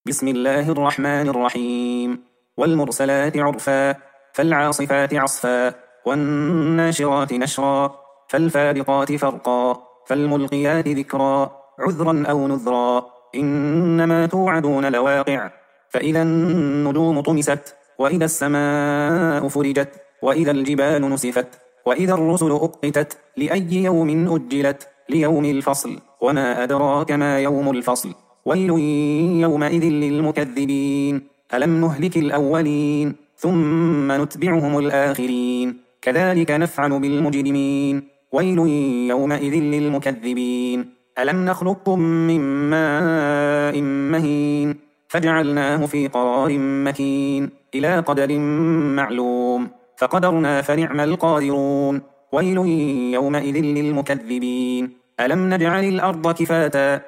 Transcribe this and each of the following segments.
بسم الله الرحمن الرحيم. والمرسلات عرفا، فالعاصفات عصفا، والناشرات نشرا، فالفارقات فرقا، فالملقيات ذكرا، عذرا أو نذرا، إنما توعدون لواقع. فإذا النجوم طمست، وإذا السماء فرجت، وإذا الجبال نسفت، وإذا الرسل أقتت، لأي يوم أجلت؟ ليوم الفصل. وما أدراك ما يوم الفصل. ويل يومئذ للمكذبين. ألم نهلك الأولين ثم نتبعهم الآخرين، كذلك نفعل بالمجرمين. ويل يومئذ للمكذبين. ألم نخلقكم من ماء مهين فجعلناه في قرار مكين، إلى قدر معلوم فقدرنا فنعم القادرون. ويل يومئذ للمكذبين. ألم نجعل الأرض كفاتا،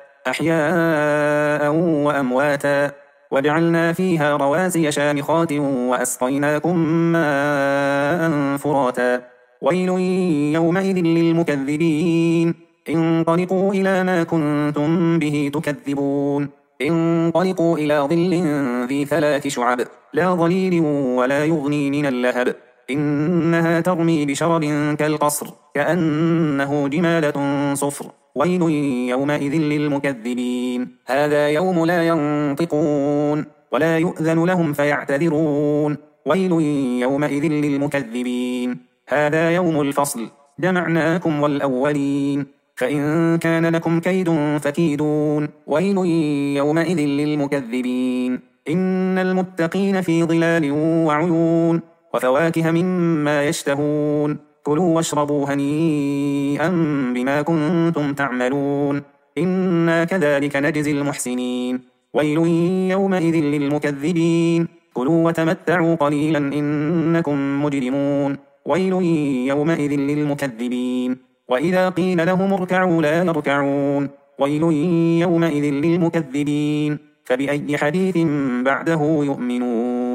أحياء وأمواتا، وجعلنا فيها رواسي شامخات وأسقيناكم ماء فراتا. ويل يومئذ للمكذبين. انطلقوا إلى ما كنتم به تكذبون. انطلقوا إلى ظل ذي 3 شعب، لا ظليل ولا يغني من اللهب، إنها ترمي بشرر كالقصر، كأنه جمالة صفر. ويل يومئذ للمكذبين. هذا يوم لا ينطقون ولا يؤذن لهم فيعتذرون. ويل يومئذ للمكذبين. هذا يوم الفصل، جمعناكم والأولين، فإن كان لكم كيد فكيدون. ويل يومئذ للمكذبين. إن المتقين في ظلال وعيون، وفواكه مما يشتهون. كلوا واشربوا هنيئا بما كنتم تعملون، إنا كذلك نجزي المحسنين. ويل يومئذ للمكذبين. كلوا وتمتعوا قليلا إنكم مجرمون. ويل يومئذ للمكذبين. وإذا قيل لهم اركعوا لا يركعون. ويل يومئذ للمكذبين. فبأي حديث بعده يؤمنون؟